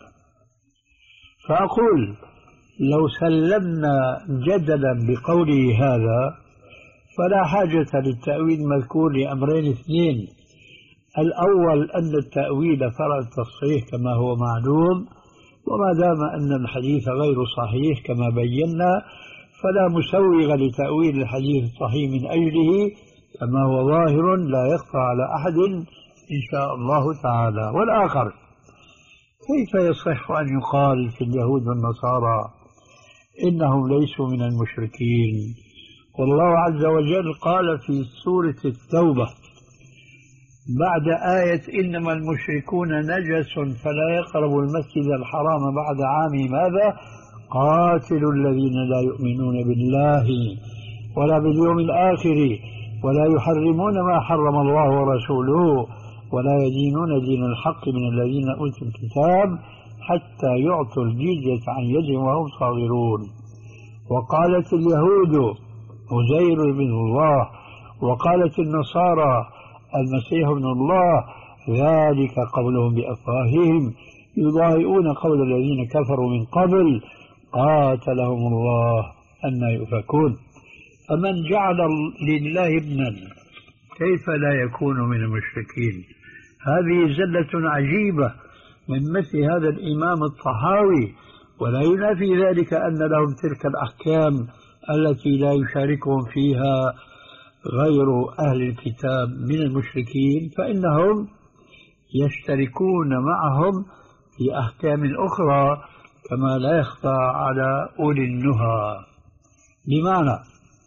فأقول: لو سلمنا جدلا بقوله هذا فلا حاجة للتأويل المذكور لأمرين اثنين: الأول أن التأويل فرع التصحيح كما هو معلوم، وما دام أن الحديث غير صحيح كما بينا فلا مسوغ لتأويل الحديث الصحيح من أجله، كما هو ظاهر لا يخفى على أحد إن شاء الله تعالى. والآخر: كيف يصح أن يقال في اليهود والنصارى إنهم ليسوا من المشركين؟ والله عز وجل قال في سورة التوبة بعد آية: إنما المشركون نجس فلا يقربوا المسجد الحرام بعد عام ماذا؟ قاتلوا الذين لا يؤمنون بالله ولا باليوم الآخر ولا يحرمون ما حرم الله ورسوله ولا يدينون دين الحق من الذين أوتوا الكتاب حتى يعطوا الجزية عن يد وهم صاغرون. وقالت اليهود عزير بن الله، وقالت النصارى المسيح ابن الله، ذلك قولهم بأفواههم يضاهئون قول الذين كفروا من قبل قاتلهم الله أن يؤفكون. فمن جعل لله ابنا كيف لا يكون من المشركين؟ هذه زلة عجيبة من مثل هذا الإمام الطحاوي، ولا ينافي ذلك أن لهم تلك الأحكام التي لا يشاركهم فيها غير أهل الكتاب من المشركين، فإنهم يشتركون معهم في أحكام أخرى كما لا يخفى على أولي النهى. بمعنى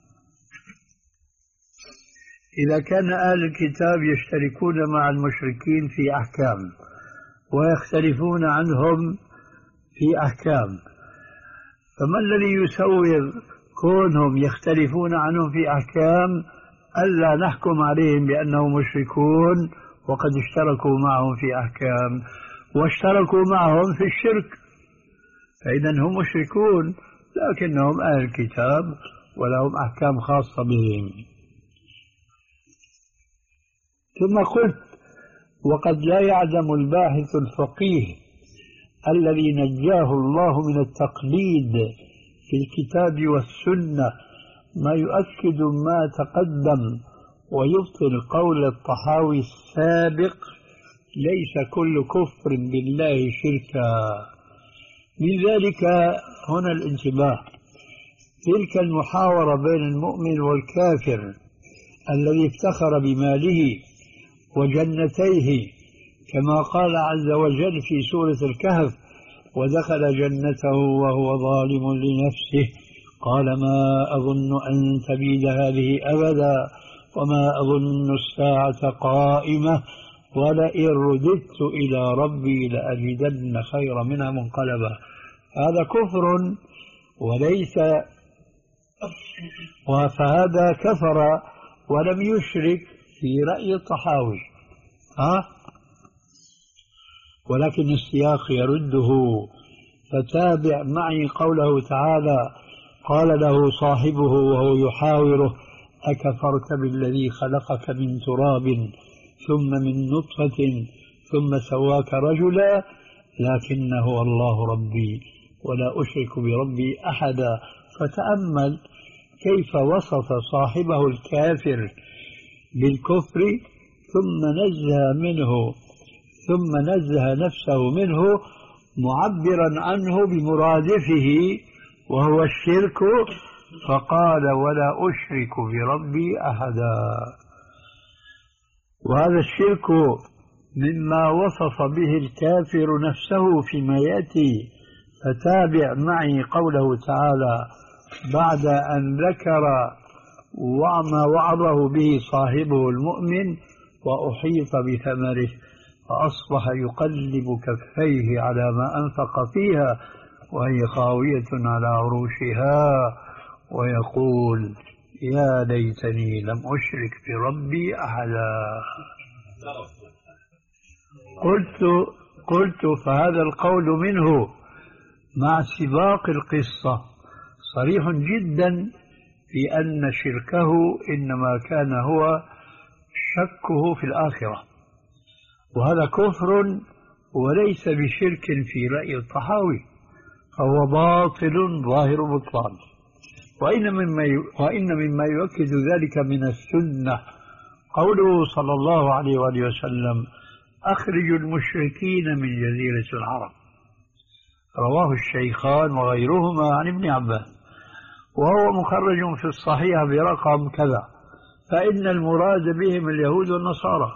إذا كان أهل الكتاب يشتركون مع المشركين في أحكام ويختلفون عنهم في أحكام، فما الذي يسوغ كونهم يختلفون عنهم في أحكام ألا نحكم عليهم بأنهم مشركون وقد اشتركوا معهم في أحكام واشتركوا معهم في الشرك؟ فإذا هم مشركون لكنهم أهل الكتاب ولهم أحكام خاصة بهم. ثم قلت: وقد لا يعلم الباحث الفقيه الذي نجاه الله من التقليد في الكتاب والسنة ما يؤكد ما تقدم ويبطل قول الطحاوي السابق: ليس كل كفر بالله شركا. من ذلك هنا الانتباه: تلك المحاورة بين المؤمن والكافر الذي افتخر بماله وجنتيه، كما قال عز وجل في سورة الكهف: ودخل جنته وهو ظالم لنفسه قال ما أظن أن تبيد هذه أبدا وما أظن الساعة قائمة ولئن رددت إلى ربي لأجدن خيرا منها منقلبا. هذا كفر وليس، فهذا كفر ولم يشرك في رأي الطحاوي. ها؟ ولكن السياق يرده، فتابع معي قوله تعالى: قال له صاحبه وهو يحاوره: أكفرت بالذي خلقك من تراب ثم من نطفة ثم سواك رجلا لكن هو الله ربي ولا أشرك بربي أحدا. فتأمل كيف وصف صاحبه الكافر بالكفر ثم نزه منه ثم نزه نفسه منه، معبرا عنه بمرادفه وهو الشرك، فقال: ولا أشرك بربي أحدا. وهذا الشرك مما وصف به الكافر نفسه فيما يأتي. فتابع معي قوله تعالى بعد أن ذكر وما وعظه به صاحبه المؤمن: وأحيط بثمره فأصبح يقلب كفيه على ما أنفق فيها وهي خاوية على عروشها ويقول: يا ليتني لم أشرك بربي أحدا. قلت قلت فهذا القول منه مع سباق القصة صريح جدا في أن شركه إنما كان هو شكه في الآخرة، وهذا كفر وليس بشرك في رأي الطحاوي، فهو باطل ظاهر بطلان. وإن مما وإن مما يؤكد ذلك من السنة قوله صلى الله عليه وآله وسلم: أخرجوا المشركين من جزيرة العرب، رواه الشيخان وغيرهما عن ابن عباس، وهو مخرج في الصحيح برقم كذا، فإن المراد بهم اليهود والنصارى،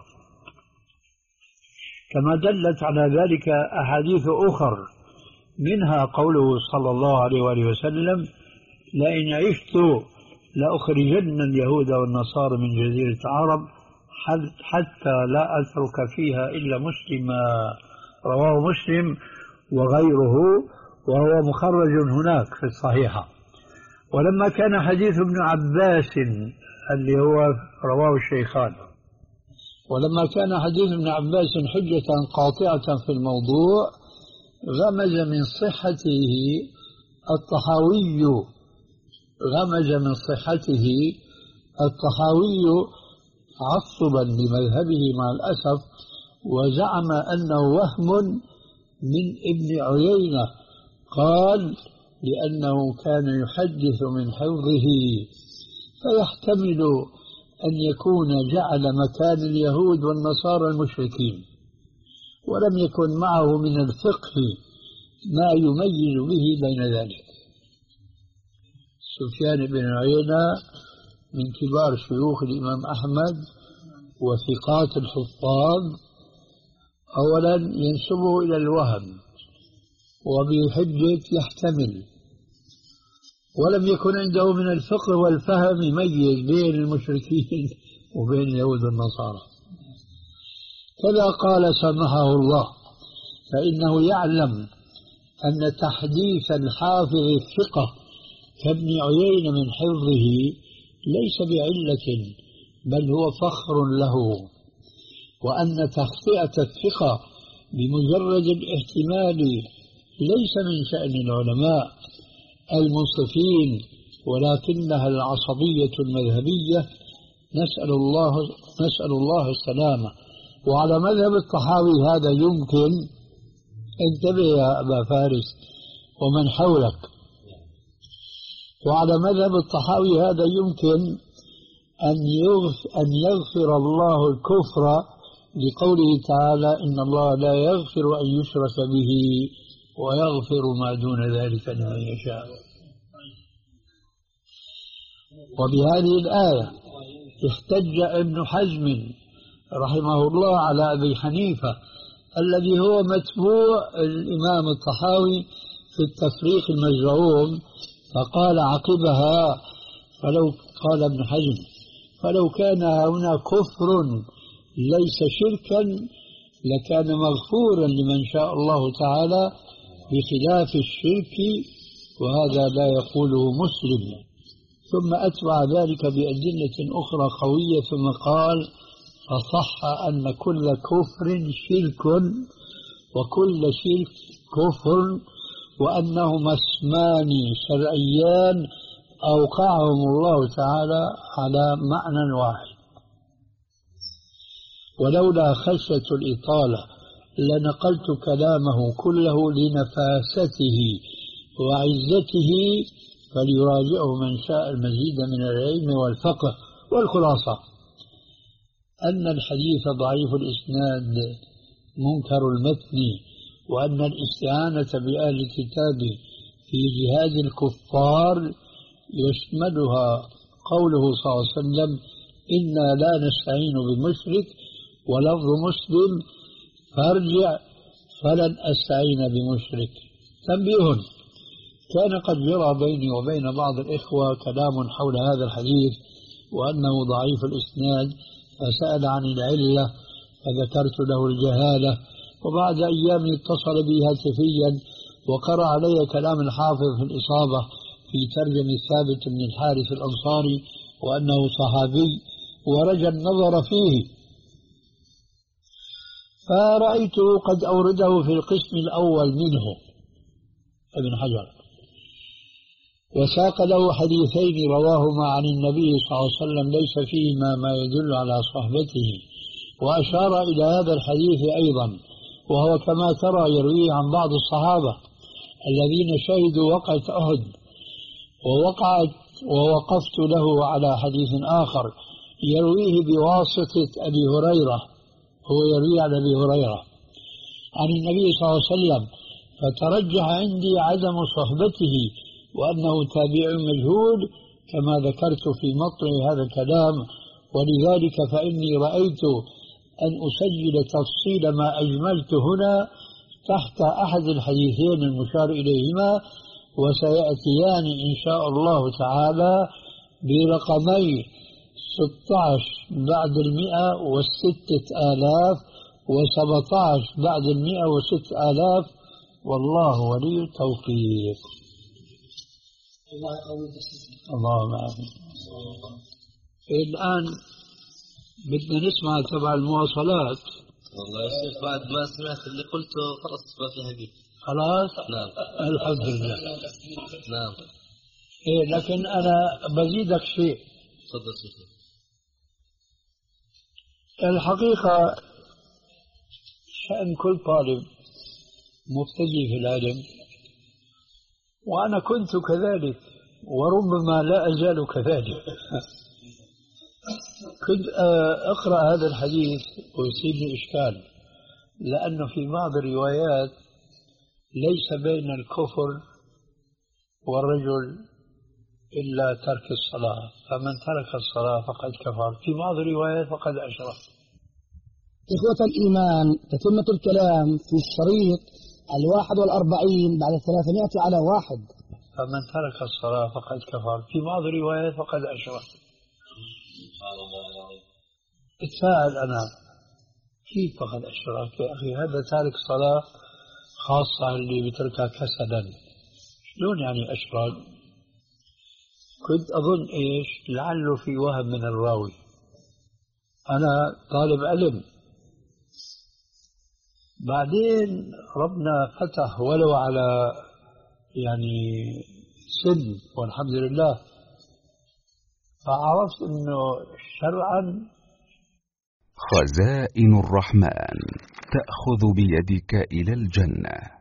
كما دلت على ذلك أحاديث أخر، منها قوله صلى الله عليه وآله وسلم: لئن عشت لأخرجن اليهود والنصارى من جزيرة العرب حتى لا أترك فيها إلا مسلما، رواه مسلم وغيره، وهو مخرج هناك في الصحيحة. ولما كان حديث ابن عباس اللي هو رواه الشيخان ولما كان حديث ابن عباس حجة قاطعة في الموضوع، غمز من صحته الطحاوي غمز من صحته الطحاوي عصبا لمذهبه مع الأسف، وزعم أنه وهم من ابن عيينة، قال: لأنه كان يحدث من حفظه، فيحتمل أن يكون جعل مكان اليهود والنصارى المشركين، ولم يكن معه من الفقه ما يميز به بين ذلك. سفيان بن عيينة من كبار شيوخ الإمام أحمد وثقات الحفاظ، أولا ينسبه إلى الوهم وبحجة يحتمل، ولم يكن عنده من الفقه والفهم يميز بين المشركين وبين اليهود والنصارى. كذا قال سمحه الله، فإنه يعلم أن تحديث الحافظ الثقة كابن عيينة من حفظه ليس بعلة، بل هو فخر له، وأن تخطئة الثقة بمجرد الاحتمال ليس من شأن العلماء المنصفين، ولكنها العصبية المذهبية، نسأل الله نسأل الله السلامة. وعلى مذهب الطحاوي هذا يمكن، انتبه يا أبا فارس ومن حولك، وعلى مذهب الطحاوي هذا يمكن أن يغفر, أن يغفر الله الكفر لقوله تعالى: إن الله لا يغفر أن يشرك به ويغفر ما دون ذلك لمن يشاء. وبهذه الآية احتج ابن حزم رحمه الله على أبي حنيفة الذي هو متبوع الإمام الطحاوي في التفريق المزعوم، فقال عقبها: فلو قال ابن حزم فلو كان هنا كفر ليس شركا لكان مغفورا لمن شاء الله تعالى، بخلاف الشرك وهذا لا يقوله مسلم. ثم أتبع ذلك بأدلة أخرى قوية ثم قال فصح أن كل كفر شرك وكل شرك كفر وأنهما اسمان شرعيان أوقعهم الله تعالى على معنى واحد. ولولا خشية الإطالة لنقلت كلامه كله لنفاسته وعزته فليراجعه من شاء المزيد من العلم والفقه. والخلاصة أن الحديث ضعيف الإسناد منكر المتن، وأن الاستعانة بأهل الكتاب في جهاد الكفار يشملها قوله صلى الله عليه وسلم إنا لا نستعين بمشرك، ولفظ مسلم فارجع فلن أستعين بمشرك. تنبيه، كان قد جرى بيني وبين بعض الإخوة كلام حول هذا الحديث وأنه ضعيف الإسناد، فسأل عن العلة فذكرت له الجهالة، وبعد أيام اتصل بي هاتفيا وقرأ علي كلام الحافظ في الإصابة في ترجمة ثابت بن الحارث الأنصاري وأنه صحابي ورجى النظر فيه، فرأيته قد أورده في القسم الأول منه ابن حجر، وساق له حديثين رواهما عن النبي صلى الله عليه وسلم ليس فيهما ما يدل على صحبته، وأشار إلى هذا الحديث أيضا، وهو كما ترى يرويه عن بعض الصحابة الذين شهدوا وقعة أحد، ووقعت ووقفت له على حديث آخر يرويه بواسطة أبي هريرة، هو يروي عن أبي هريرة عن النبي صلى الله عليه وسلم، فترجح عندي عدم صحبته وأنه تابع مجهول كما ذكرت في مطلع هذا الكلام. ولذلك فإني رأيت أن أسجل تفصيل ما أجملت هنا تحت أحد الحديثين المشار إليهما، وسيأتيان إن شاء الله تعالى برقمي ستة عشر بعد المئة والستة آلاف وسبعة عشر بعد المئة وستة آلاف، والله ولي التوفيق. الله معك. الآن بدنا نسمع تبع المواصلات. والله يا شيخ بعد ما سمعت اللي قلته خلاص ما في حديث. خلاص؟ نعم الحمد لله. نعم. إيه لكن أنا بزيدك شيء. تفضل شيخ. الحقيقة شأن كل طالب مبتدئ في العلم، وأنا كنت كذلك وربما لا أزال كذلك، كنت أقرأ هذا الحديث ويصيبني إشكال، لأنه في بعض الروايات ليس بين الكفر والرجل إلا ترك الصلاة، فمن ترك الصلاة فقد كفر، في بعض الروايات فقد أشرك. إخوة الإيمان، تتمة الكلام في الشريط الواحد والأربعين بعد ثلاثمائة على واحد. فمن ترك الصلاة فقد كفر، في بعض الروايات فقد أشرك. اتساءل أنا كيف فقد أشرك يا أخي؟ هذا تارك صلاة خاصة اللي بتركها كسلا، شلون يعني أشرك؟ كنت أظن إيش لعله في وهم من الراوي، أنا طالب علم. بعدين ربنا فتح ولو على يعني سن والحمد لله، فعرفت أنه شرعا خزائن الرحمن تأخذ بيدك إلى الجنة.